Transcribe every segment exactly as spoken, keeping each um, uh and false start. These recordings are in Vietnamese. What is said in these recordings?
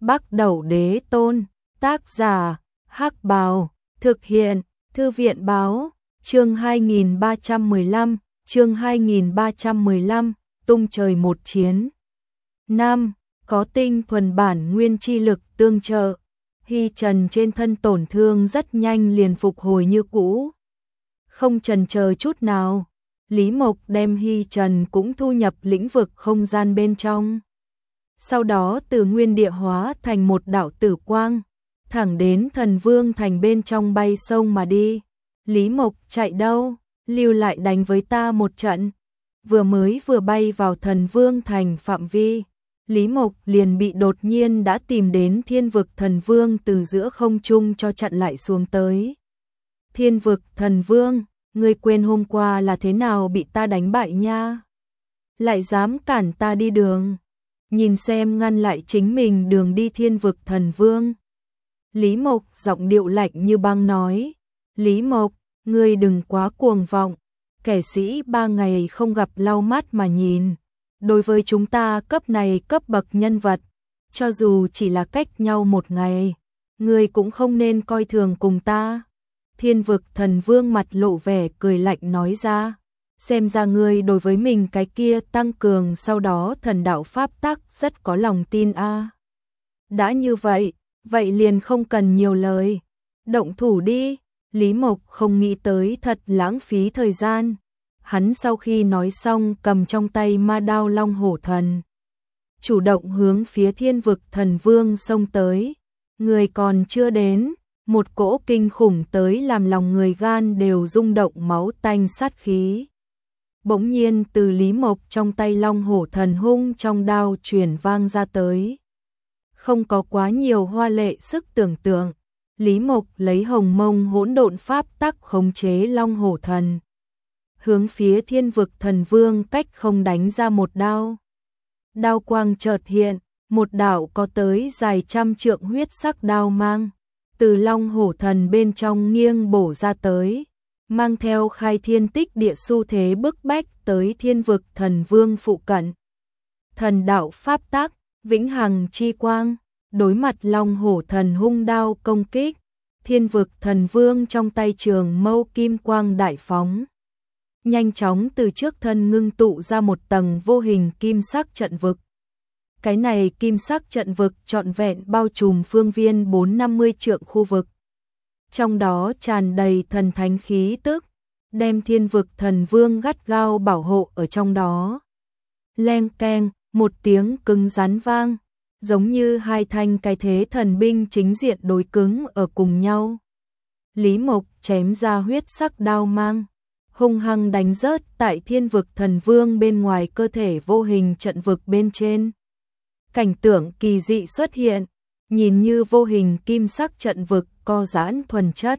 Bắc Đẩu Đế Tôn, tác giả, Hắc Bào, thực hiện, Thư viện báo, chương hai nghìn ba trăm mười lăm, chương hai nghìn ba trăm mười lăm, tung trời một chiến. Nam, có tinh thuần bản nguyên chi lực tương trợ, Hy Trần trên thân tổn thương rất nhanh liền phục hồi như cũ. Không chần chờ chút nào, Lý Mộc đem Hy Trần cũng thu nhập lĩnh vực không gian bên trong. Sau đó từ nguyên địa hóa thành một đạo tử quang, thẳng đến Thần Vương thành bên trong bay sông mà đi. Lý Mộc chạy đâu, lưu lại đánh với ta một trận. Vừa mới vừa bay vào Thần Vương thành phạm vi, Lý Mộc liền bị đột nhiên đã tìm đến Thiên Vực Thần Vương từ giữa không trung cho chặn lại xuống tới. Thiên Vực Thần Vương, ngươi quên hôm qua là thế nào bị ta đánh bại nha? Lại dám cản ta đi đường, nhìn xem ngăn lại chính mình đường đi Thiên Vực Thần Vương. Lý Mộc giọng điệu lạnh như băng nói, Lý Mộc, ngươi đừng quá cuồng vọng, kẻ sĩ ba ngày không gặp lau mắt mà nhìn. Đối với chúng ta cấp này cấp bậc nhân vật, cho dù chỉ là cách nhau một ngày, ngươi cũng không nên coi thường cùng ta. Thiên Vực Thần Vương mặt lộ vẻ cười lạnh nói ra, xem ra ngươi đối với mình cái kia tăng cường sau đó thần đạo pháp tắc rất có lòng tin a. À. Đã như vậy, vậy liền không cần nhiều lời, động thủ đi. Lý Mộc không nghĩ tới thật lãng phí thời gian. Hắn sau khi nói xong cầm trong tay ma đao Long Hổ Thần, chủ động hướng phía Thiên Vực Thần Vương xông tới. Người còn chưa đến, một cỗ kinh khủng tới làm lòng người gan đều rung động, máu tanh sát khí bỗng nhiên từ Lý Mộc trong tay Long Hổ Thần hung trong đao truyền vang ra tới. Không có quá nhiều hoa lệ sức tưởng tượng, Lý Mộc lấy Hồng Mông Hỗn Độn Pháp tắc khống chế Long Hổ Thần, hướng phía Thiên Vực Thần Vương cách không đánh ra một đao. Đao quang chợt hiện, một đạo có tới dài trăm trượng huyết sắc đao mang từ Long Hổ Thần bên trong nghiêng bổ ra tới, mang theo khai thiên tích địa xu thế bức bách tới Thiên Vực Thần Vương phụ cận. Thần đạo pháp tắc, vĩnh hằng chi quang, đối mặt Long Hổ Thần hung đao công kích, Thiên Vực Thần Vương trong tay trường mâu kim quang đại phóng, nhanh chóng từ trước thân ngưng tụ ra một tầng vô hình kim sắc trận vực. Cái này kim sắc trận vực trọn vẹn bao trùm phương viên bốn năm mươi trượng khu vực. Trong đó tràn đầy thần thánh khí tức, đem Thiên Vực Thần Vương gắt gao bảo hộ ở trong đó. Leng keng, một tiếng cứng rắn vang, giống như hai thanh cái thế thần binh chính diện đối cứng ở cùng nhau. Lý Mộc chém ra huyết sắc đao mang, hung hăng đánh rớt tại Thiên Vực Thần Vương bên ngoài cơ thể vô hình trận vực bên trên. Cảnh tượng kỳ dị xuất hiện, nhìn như vô hình kim sắc trận vực co giãn thuần chất.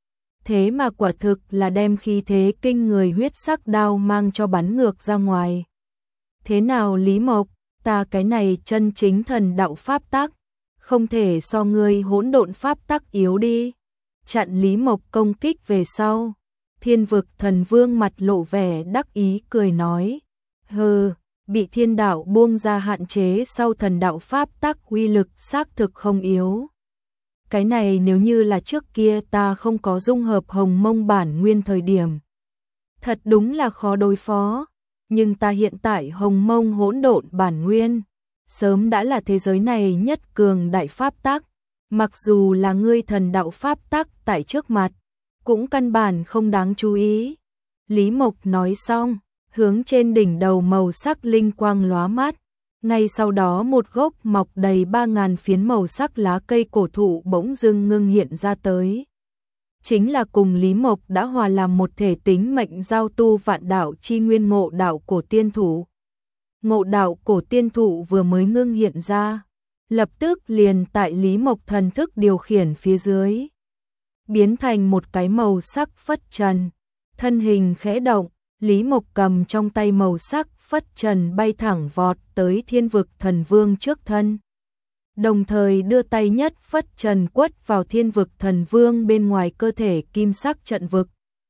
Thế mà quả thực là đem khí thế kinh người huyết sắc đao mang cho bắn ngược ra ngoài. Thế nào Lý Mộc, ta cái này chân chính thần đạo pháp tắc, không thể so ngươi hỗn độn pháp tắc yếu đi. Chặn Lý Mộc công kích về sau, Thiên Vực Thần Vương mặt lộ vẻ đắc ý cười nói, hừ, bị thiên đạo buông ra hạn chế sau thần đạo pháp tắc uy lực xác thực không yếu. Cái này nếu như là trước kia ta không có dung hợp Hồng Mông bản nguyên thời điểm, thật đúng là khó đối phó, nhưng ta hiện tại Hồng Mông hỗn độn bản nguyên, sớm đã là thế giới này nhất cường đại pháp tắc, mặc dù là ngươi thần đạo pháp tắc tại trước mặt, cũng căn bản không đáng chú ý. Lý Mộc nói xong, hướng trên đỉnh đầu màu sắc linh quang lóa mắt, ngay sau đó một gốc mọc đầy ba ngàn phiến màu sắc lá cây cổ thụ bỗng dưng ngưng hiện ra tới. Chính là cùng Lý Mộc đã hòa làm một thể tính mệnh giao tu vạn đạo chi nguyên Ngộ Đạo Cổ Tiên Thụ. Ngộ Đạo Cổ Tiên Thụ vừa mới ngưng hiện ra, lập tức liền tại Lý Mộc thần thức điều khiển phía dưới, biến thành một cái màu sắc phất trần. Thân hình khẽ động, Lý Mộc cầm trong tay màu sắc phất trần bay thẳng vọt tới Thiên Vực Thần Vương trước thân, đồng thời đưa tay nhất phất trần quất vào Thiên Vực Thần Vương bên ngoài cơ thể kim sắc trận vực.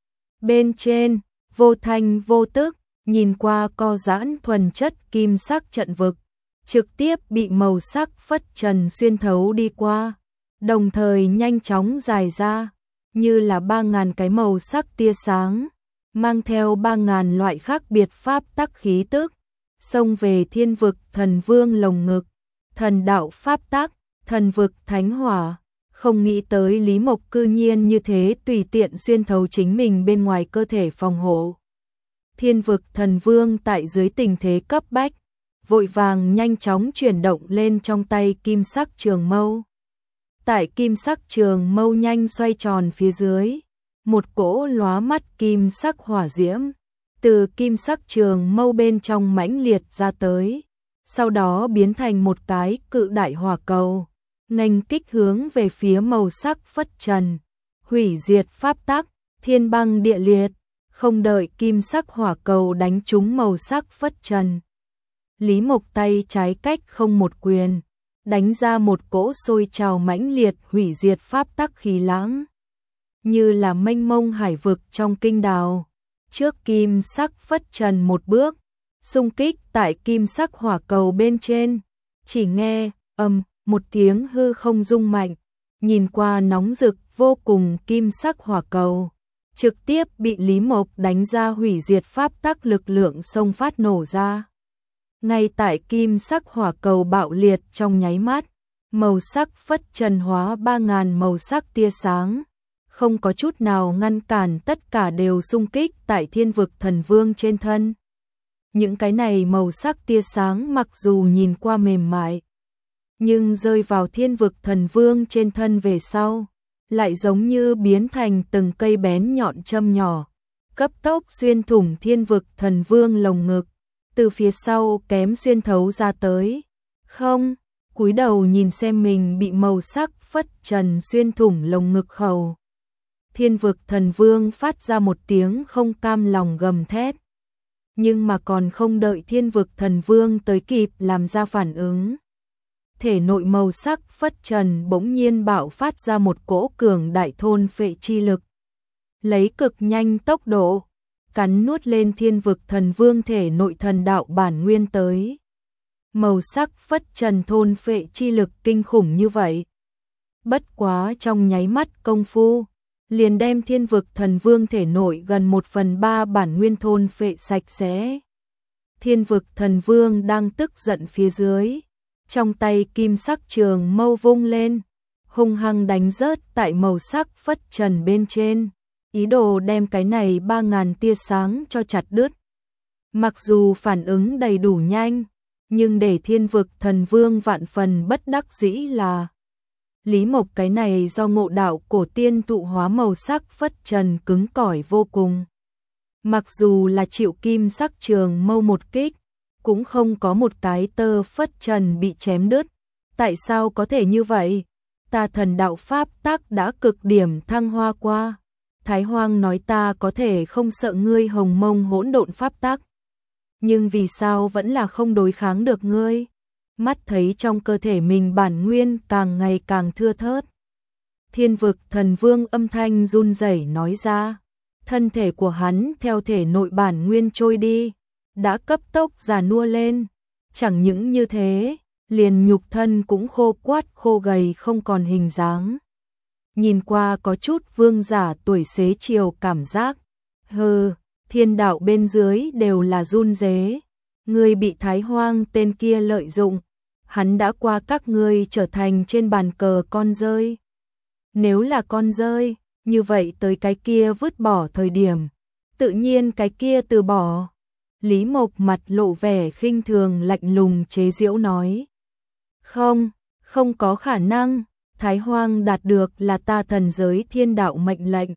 Bên trên, vô thanh vô tức, nhìn qua co giãn thuần chất kim sắc trận vực, trực tiếp bị màu sắc phất trần xuyên thấu đi qua, đồng thời nhanh chóng dài ra, như là ba ngàn cái màu sắc tia sáng, mang theo ba ngàn loại khác biệt pháp tắc khí tức, xông về thiên vực thần vương lồng ngực, thần đạo pháp tắc, thần vực thánh hỏa. Không nghĩ tới Lý Mộc cư nhiên như thế tùy tiện xuyên thấu chính mình bên ngoài cơ thể phòng hộ. Thiên vực thần vương tại dưới tình thế cấp bách, vội vàng nhanh chóng chuyển động lên trong tay kim sắc trường mâu. Tại kim sắc trường mâu nhanh xoay tròn phía dưới, một cỗ lóa mắt kim sắc hỏa diễm từ kim sắc trường mâu bên trong mãnh liệt ra tới, sau đó biến thành một cái cự đại hỏa cầu, nghênh kích hướng về phía màu sắc phất trần, hủy diệt pháp tắc, thiên băng địa liệt. Không đợi kim sắc hỏa cầu đánh trúng màu sắc phất trần, Lý Mộc tay trái cách không một quyền, đánh ra một cỗ sôi trào mãnh liệt hủy diệt pháp tắc khí lãng, như là mênh mông hải vực trong kinh đào. Trước kim sắc phất trần một bước, xung kích tại kim sắc hỏa cầu bên trên, chỉ nghe ầm một tiếng hư không rung mạnh, nhìn qua nóng rực vô cùng kim sắc hỏa cầu, trực tiếp bị Lý Mộc đánh ra hủy diệt pháp tắc lực lượng xông phát nổ ra. Ngay tại kim sắc hỏa cầu bạo liệt trong nháy mắt, màu sắc phất trần hóa ba ngàn màu sắc tia sáng, không có chút nào ngăn cản, tất cả đều xung kích tại thiên vực thần vương trên thân. Những cái này màu sắc tia sáng mặc dù nhìn qua mềm mại, nhưng rơi vào thiên vực thần vương trên thân về sau, lại giống như biến thành từng cây bén nhọn châm nhỏ, cấp tốc xuyên thủng thiên vực thần vương lồng ngực, từ phía sau kém xuyên thấu ra tới. Không, cúi đầu nhìn xem mình bị màu sắc phất trần xuyên thủng lồng ngực khẩu. Thiên vực thần vương phát ra một tiếng không cam lòng gầm thét. Nhưng mà còn không đợi thiên vực thần vương tới kịp làm ra phản ứng, thể nội màu sắc phất trần bỗng nhiên bạo phát ra một cỗ cường đại thôn phệ chi lực, lấy cực nhanh tốc độ cắn nuốt lên thiên vực thần vương thể nội thần đạo bản nguyên tới. Màu sắc phất trần thôn phệ chi lực kinh khủng như vậy, bất quá trong nháy mắt công phu, liền đem thiên vực thần vương thể nội gần một phần ba bản nguyên thôn phệ sạch sẽ. Thiên vực thần vương đang tức giận phía dưới, trong tay kim sắc trường mâu vung lên, hung hăng đánh rớt tại màu sắc phất trần bên trên, ý đồ đem cái này ba ngàn tia sáng cho chặt đứt. Mặc dù phản ứng đầy đủ nhanh, nhưng để thiên vực thần vương vạn phần bất đắc dĩ là Lý Mộc cái này do ngộ đạo cổ tiên tụ hóa màu sắc phất trần cứng cỏi vô cùng. Mặc dù là chịu kim sắc trường mâu một kích, cũng không có một cái tơ phất trần bị chém đứt. Tại sao có thể như vậy? Ta thần đạo pháp tắc đã cực điểm thăng hoa qua. Thái Hoang nói ta có thể không sợ ngươi hồng mông hỗn độn pháp tắc, nhưng vì sao vẫn là không đối kháng được ngươi? Mắt thấy trong cơ thể mình bản nguyên càng ngày càng thưa thớt, thiên vực thần vương âm thanh run rẩy nói ra, thân thể của hắn theo thể nội bản nguyên trôi đi, đã cấp tốc già nua lên, chẳng những như thế, liền nhục thân cũng khô quắt khô gầy không còn hình dáng. Nhìn qua có chút vương giả tuổi xế chiều cảm giác. Hừ, thiên đạo bên dưới đều là run rế. Ngươi bị Thái Hoang tên kia lợi dụng, hắn đã qua các ngươi trở thành trên bàn cờ con rơi. Nếu là con rơi, như vậy tới cái kia vứt bỏ thời điểm, tự nhiên cái kia từ bỏ. Lý Mộc mặt lộ vẻ khinh thường lạnh lùng chế giễu nói. Không, không có khả năng. Thái Hoang đạt được là ta thần giới thiên đạo mệnh lệnh.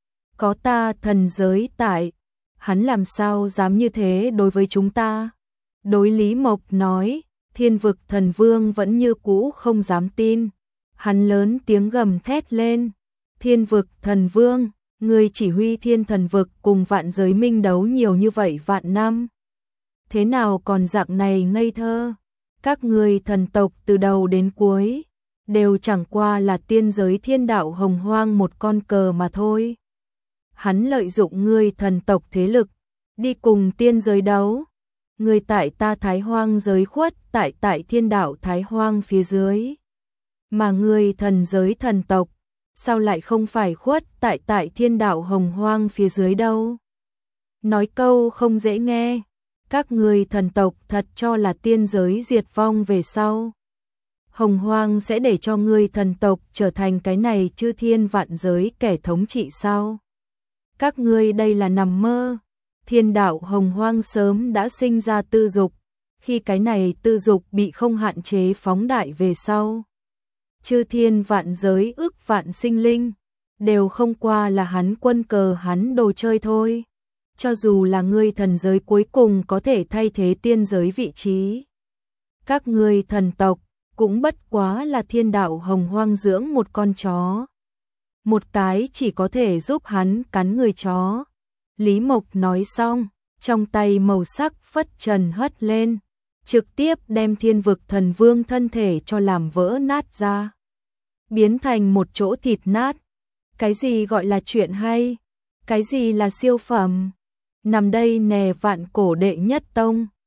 Có ta thần giới tại, hắn làm sao dám như thế đối với chúng ta? Đối Lý Mộc nói, thiên vực thần vương vẫn như cũ không dám tin. Hắn lớn tiếng gầm thét lên. Thiên vực thần vương, người chỉ huy thiên thần vực cùng vạn giới minh đấu nhiều như vậy vạn năm. Thế nào còn dạng này ngây thơ? Các người thần tộc từ đầu đến cuối đều chẳng qua là tiên giới thiên đạo hồng hoang một con cờ mà thôi. Hắn lợi dụng ngươi thần tộc thế lực, đi cùng tiên giới đấu. Người tại ta Thái Hoang giới khuất tại tại thiên đạo Thái Hoang phía dưới. Mà người thần giới thần tộc, sao lại không phải khuất tại tại thiên đạo Hồng Hoang phía dưới đâu? Nói câu không dễ nghe, các người thần tộc thật cho là tiên giới diệt vong về sau. Hồng Hoang sẽ để cho người thần tộc trở thành cái này chư thiên vạn giới kẻ thống trị sao? Các ngươi đây là nằm mơ. Thiên đạo Hồng Hoang sớm đã sinh ra tư dục, khi cái này tư dục bị không hạn chế phóng đại về sau. Chư thiên vạn giới ước vạn sinh linh, đều không qua là hắn quân cờ hắn đồ chơi thôi. Cho dù là ngươi thần giới cuối cùng có thể thay thế tiên giới vị trí. Các ngươi thần tộc, cũng bất quá là thiên đạo Hồng Hoang dưỡng một con chó. Một cái chỉ có thể giúp hắn cắn người chó. Lý Mộc nói xong, trong tay màu sắc phất trần hất lên, trực tiếp đem thiên vực thần vương thân thể cho làm vỡ nát ra. Biến thành một chỗ thịt nát. Cái gì gọi là chuyện hay? Cái gì là siêu phẩm? Nằm đây nè vạn cổ đệ nhất tông.